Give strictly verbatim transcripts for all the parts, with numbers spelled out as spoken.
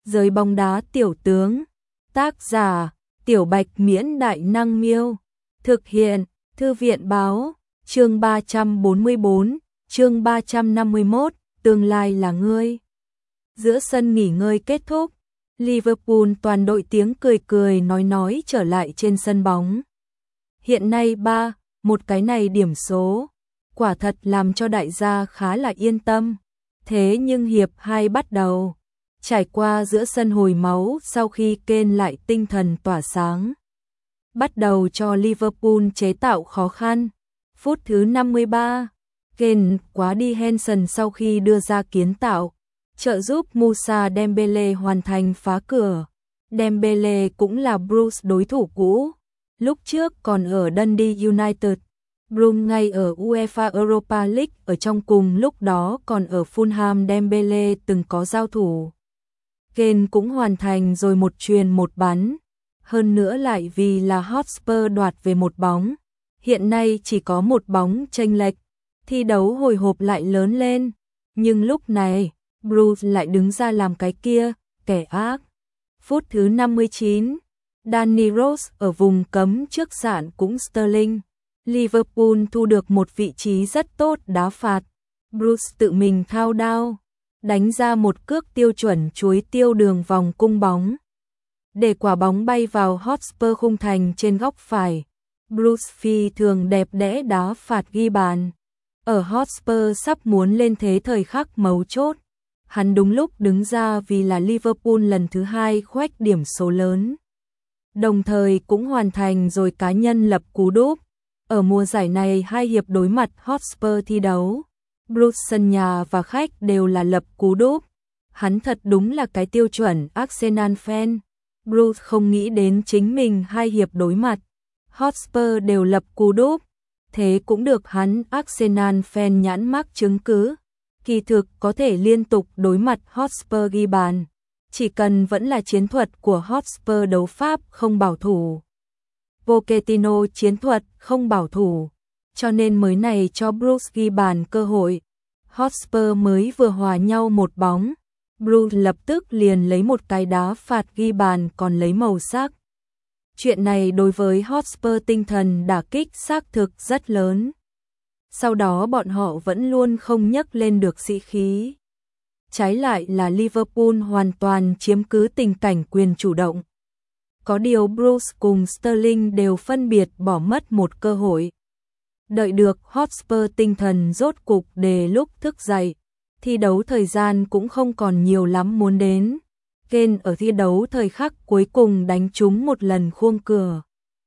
Giới bóng đá tiểu tướng. Tác giả: Tiểu Bạch Miễn Đại Năng Miêu. Thực hiện: Thư viện Báo. Chương ba trăm bốn mươi bốn, chương ba trăm năm mươi mốt, tương lai là ngươi. Giữa sân nghỉ ngơi kết thúc, Liverpool toàn đội tiếng cười cười nói nói trở lại trên sân bóng. Hiện nay ba một cái này điểm số, quả thật làm cho đại gia khá là yên tâm. Thế nhưng hiệp hai bắt đầu, trải qua giữa sân hồi máu sau khi Kane lại tinh thần tỏa sáng, bắt đầu cho Liverpool chế tạo khó khăn. Phút thứ năm mươi ba, Kane quá đi Henderson sau khi đưa ra kiến tạo, trợ giúp Moussa Dembele hoàn thành phá cửa. Dembele cũng là Bruce đối thủ cũ, lúc trước còn ở Dundee United, Bruce ngay ở UEFA Europa League ở trong cùng lúc đó còn ở Fulham. Dembele từng có giao thủ. Kane cũng hoàn thành rồi một chuyền một bắn, hơn nữa lại vì là Hotspur đoạt về một bóng. Hiện nay chỉ có một bóng chênh lệch, thi đấu hồi hộp lại lớn lên, nhưng lúc này Bruce lại đứng ra làm cái kia, kẻ ác. Phút thứ năm mươi chín, Danny Rose ở vùng cấm trước sạn cũng Sterling. Liverpool thu được một vị trí rất tốt đá phạt. Bruce tự mình thao đao, đánh ra một cước tiêu chuẩn chuối tiêu đường vòng cung bóng, để quả bóng bay vào Hotspur khung thành trên góc phải. Bruce phi thường đẹp đẽ đá phạt ghi bàn. Ở Hotspur sắp muốn lên thế thời khắc mấu chốt, hắn đúng lúc đứng ra vì là Liverpool lần thứ hai khoét điểm số lớn, đồng thời cũng hoàn thành rồi cá nhân lập cú đúp. Ở mùa giải này hai hiệp đối mặt Hotspur thi đấu, Bruce sân nhà và khách đều là lập cú đúp. Hắn thật đúng là cái tiêu chuẩn Arsenal fan. Bruce không nghĩ đến chính mình hai hiệp đối mặt Hotspur đều lập cú đúp, thế cũng được hắn Arsenal fan nhãn mác chứng cứ. Kỳ thực có thể liên tục đối mặt Hotspur ghi bàn, chỉ cần vẫn là chiến thuật của Hotspur đấu pháp không bảo thủ, Pochettino chiến thuật không bảo thủ, cho nên mới này cho Bruce ghi bàn cơ hội. Hotspur mới vừa hòa nhau một bóng, Bruce lập tức liền lấy một cái đá phạt ghi bàn còn lấy màu sắc. Chuyện này đối với Hotspur tinh thần đả kích xác thực rất lớn. Sau đó bọn họ vẫn luôn không nhấc lên được sĩ khí. Trái lại là Liverpool hoàn toàn chiếm cứ tình cảnh quyền chủ động. Có điều Bruce cùng Sterling đều phân biệt bỏ mất một cơ hội. Đợi được Hotspur tinh thần rốt cục đề lúc thức dậy, thi đấu thời gian cũng không còn nhiều lắm muốn đến. Kane ở thi đấu thời khắc cuối cùng đánh trúng một lần khuông cửa.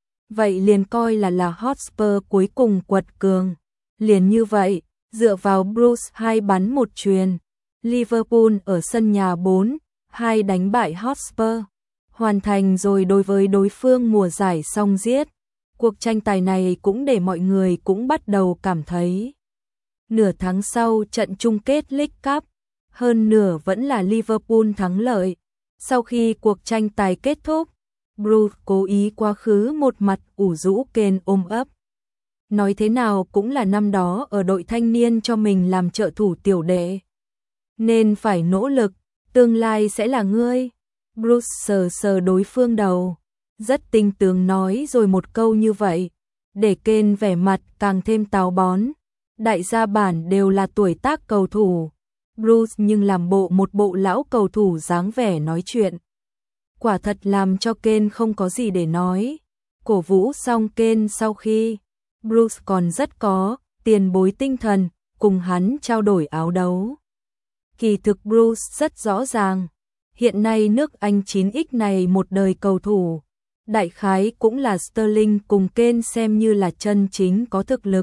Vậy liền coi là là Hotspur cuối cùng quật cường. Liền như vậy, dựa vào Bruce hai bắn một chuyền, Liverpool ở sân nhà bốn hai đánh bại Hotspur, hoàn thành rồi đối với đối phương mùa giải xong giết. Cuộc tranh tài này cũng để mọi người cũng bắt đầu cảm thấy nửa tháng sau trận chung kết League Cup, hơn nửa vẫn là Liverpool thắng lợi. Sau khi cuộc tranh tài kết thúc, Bruce cố ý quá khứ một mặt ủ rũ Kane ôm ấp. Nói thế nào cũng là năm đó ở đội thanh niên cho mình làm trợ thủ tiểu đệ, nên phải nỗ lực, tương lai sẽ là ngươi. Bruce sờ sờ đối phương đầu, rất tinh tường nói rồi một câu như vậy, để Kane vẻ mặt càng thêm táo bón. Đại gia bản đều là tuổi tác cầu thủ, Bruce nhưng làm bộ một bộ lão cầu thủ dáng vẻ nói chuyện. Quả thật làm cho Kane không có gì để nói. Cổ vũ xong Kane sau khi, Bruce còn rất có tiền bối tinh thần, cùng hắn trao đổi áo đấu. Kỳ thực Bruce rất rõ ràng, hiện nay nước Anh chín x này một đời cầu thủ, đại khái cũng là Sterling cùng Kane xem như là chân chính có thực lực.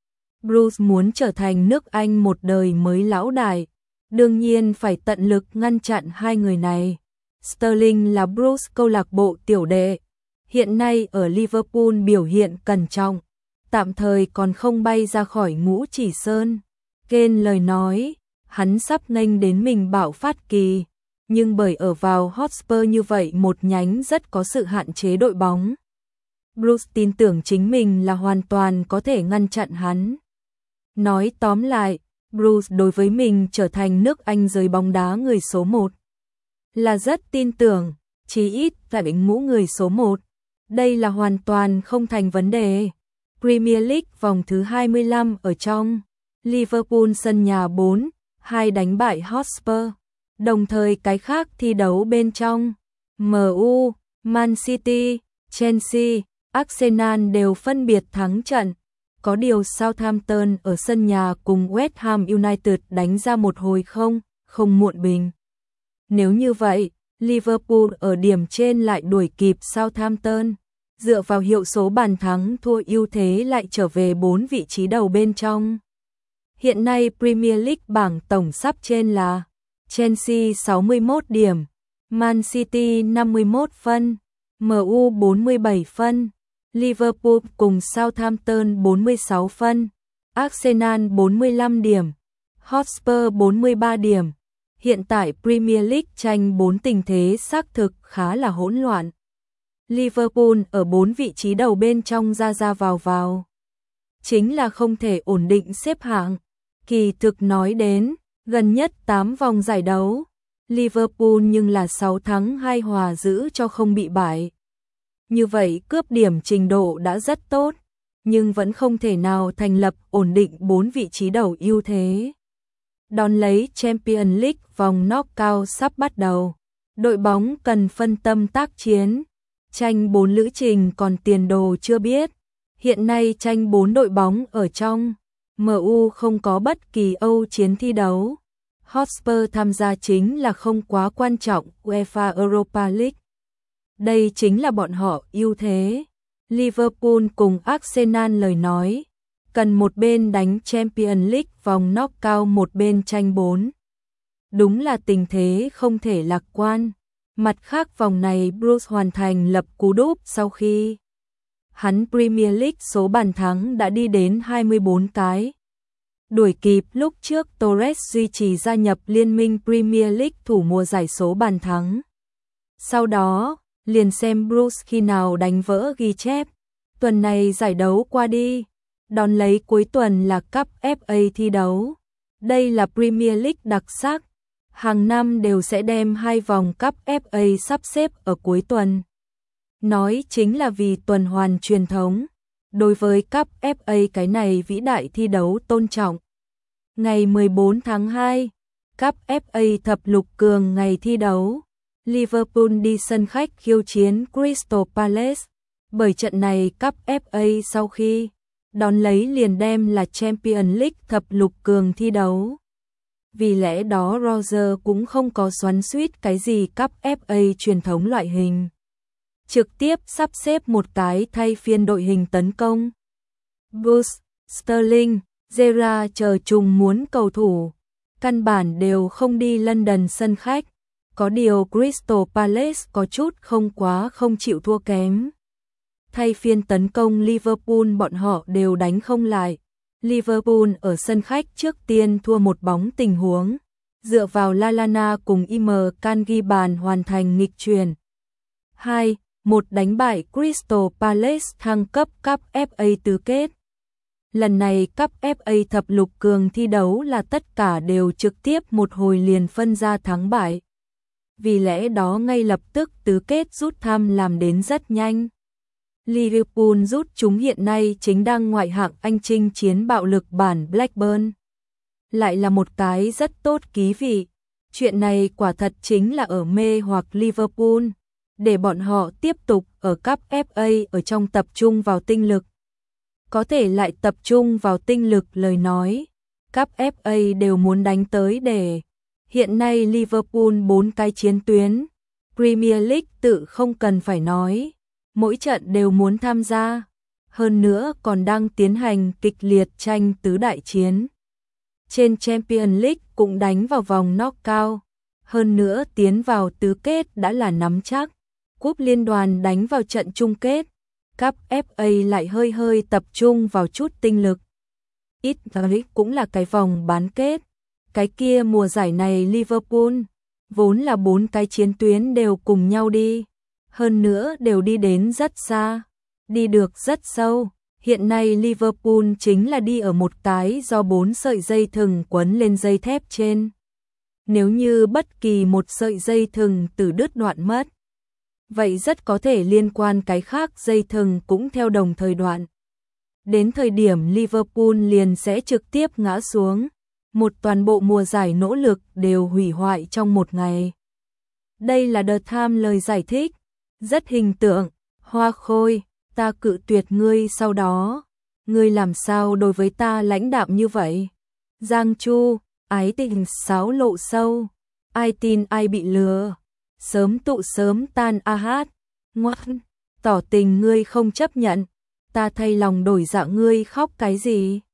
Bruce muốn trở thành nước Anh một đời mới lão đại, đương nhiên phải tận lực ngăn chặn hai người này. Sterling là Bruce câu lạc bộ tiểu đệ, hiện nay ở Liverpool biểu hiện cẩn trọng, tạm thời còn không bay ra khỏi ngũ chỉ sơn. Kane lời nói, hắn sắp nghênh đến mình bạo phát kỳ, nhưng bởi ở vào Hotspur như vậy một nhánh rất có sự hạn chế đội bóng. Bruce tin tưởng chính mình là hoàn toàn có thể ngăn chặn hắn. Nói tóm lại, Bruce đối với mình trở thành nước Anh giới bóng đá người số một là rất tin tưởng, chí ít tại bệnh mũ người số một. Đây là hoàn toàn không thành vấn đề. Premier League vòng thứ hai mươi lăm ở trong, Liverpool sân nhà bốn hai đánh bại Hotspur. Đồng thời cái khác thi đấu bên trong, em u, Man City, Chelsea, Arsenal đều phân biệt thắng trận. Có điều Southampton ở sân nhà cùng West Ham United đánh ra một hồi không, không muộn bình. Nếu như vậy, Liverpool ở điểm trên lại đuổi kịp Southampton. Dựa vào hiệu số bàn thắng thua ưu thế lại trở về bốn vị trí đầu bên trong. Hiện nay Premier League bảng tổng sắp trên là Chelsea sáu mươi mốt điểm, Man City năm mươi mốt phân, em u bốn mươi bảy phân, Liverpool cùng Southampton bốn mươi sáu phân, Arsenal bốn mươi lăm điểm, Hotspur bốn mươi ba điểm. Hiện tại Premier League tranh bốn tình thế xác thực khá là hỗn loạn. Liverpool ở bốn vị trí đầu bên trong ra ra vào vào. Chính là không thể ổn định xếp hạng. Kỳ thực nói đến, gần nhất tám vòng giải đấu, Liverpool nhưng là sáu thắng hai hòa giữ cho không bị bại. Như vậy cướp điểm trình độ đã rất tốt, nhưng vẫn không thể nào thành lập ổn định bốn vị trí đầu ưu thế. Đón lấy Champions League vòng knockout sắp bắt đầu, đội bóng cần phân tâm tác chiến, tranh bốn lữ trình còn tiền đồ chưa biết. Hiện nay tranh bốn đội bóng ở trong, em u không có bất kỳ Âu chiến thi đấu. Hotspur tham gia chính là không quá quan trọng UEFA Europa League. Đây chính là bọn họ ưu thế. Liverpool cùng Arsenal lời nói, cần một bên đánh Champions League vòng knockout một bên tranh bốn. Đúng là tình thế không thể lạc quan. Mặt khác vòng này Bruce hoàn thành lập cú đúp sau khi hắn Premier League số bàn thắng đã đi đến hai mươi bốn cái. Đuổi kịp lúc trước Torres duy trì gia nhập liên minh Premier League thủ mùa giải số bàn thắng. Sau đó, liền xem Bruce khi nào đánh vỡ ghi chép. Tuần này giải đấu qua đi, đón lấy cuối tuần là Cup ép a thi đấu. Đây là Premier League đặc sắc. Hàng năm đều sẽ đem hai vòng Cup ép a sắp xếp ở cuối tuần. Nói chính là vì tuần hoàn truyền thống. Đối với Cup ép a cái này vĩ đại thi đấu tôn trọng. Ngày mười bốn tháng hai, Cup ép a thập lục cường ngày thi đấu. Liverpool đi sân khách khiêu chiến Crystal Palace. Bởi trận này Cup ép a sau khi đón lấy liền đem là Champions League thập lục cường thi đấu. Vì lẽ đó Roger cũng không có xoắn xuýt cái gì Cup ép a truyền thống loại hình. Trực tiếp sắp xếp một cái thay phiên đội hình tấn công. Bruce, Sterling, Gerrard chờ trùng muốn cầu thủ. Căn bản đều không đi London sân khách. Có điều Crystal Palace có chút không quá không chịu thua kém. Thay phiên tấn công Liverpool bọn họ đều đánh không lại. Liverpool ở sân khách trước tiên thua một bóng tình huống. Dựa vào Lallana cùng Im Can ghi bàn hoàn thành nghịch chuyển. hai một đánh bại Crystal Palace thăng cấp Cup ép a tứ kết. Lần này Cup ép a thập lục cường thi đấu là tất cả đều trực tiếp một hồi liền phân ra thắng bại. Vì lẽ đó ngay lập tức tứ kết rút thăm làm đến rất nhanh. Liverpool rút chúng hiện nay chính đang ngoại hạng Anh chinh chiến bạo lực bản Blackburn. Lại là một cái rất tốt ký vị. Chuyện này quả thật chính là ở mê hoặc Liverpool. Để bọn họ tiếp tục ở Cup ép a ở trong tập trung vào tinh lực. Có thể lại tập trung vào tinh lực lời nói. Cup ép a đều muốn đánh tới để. Hiện nay Liverpool bốn cái chiến tuyến. Premier League tự không cần phải nói. Mỗi trận đều muốn tham gia. Hơn nữa còn đang tiến hành kịch liệt tranh tứ đại chiến. Trên Champions League cũng đánh vào vòng knockout. Hơn nữa tiến vào tứ kết đã là nắm chắc. Cúp liên đoàn đánh vào trận chung kết. Cup ép a lại hơi hơi tập trung vào chút tinh lực. Ít cũng là cái vòng bán kết. Cái kia mùa giải này Liverpool vốn là bốn cái chiến tuyến đều cùng nhau đi. Hơn nữa đều đi đến rất xa. Đi được rất sâu. Hiện nay Liverpool chính là đi ở một cái do bốn sợi dây thừng quấn lên dây thép trên. Nếu như bất kỳ một sợi dây thừng từ đứt đoạn mất, vậy rất có thể liên quan cái khác dây thừng cũng theo đồng thời đoạn. Đến thời điểm Liverpool liền sẽ trực tiếp ngã xuống, một toàn bộ mùa giải nỗ lực đều hủy hoại trong một ngày. Đây là The Times lời giải thích, rất hình tượng. Hoa Khôi, ta cự tuyệt ngươi sau đó, ngươi làm sao đối với ta lãnh đạm như vậy? Giang Chu, ái tình sáo lộ sâu, ai tin ai bị lừa, sớm tụ sớm tan a hát, ngoan, tỏ tình ngươi không chấp nhận, ta thay lòng đổi dạ ngươi khóc cái gì?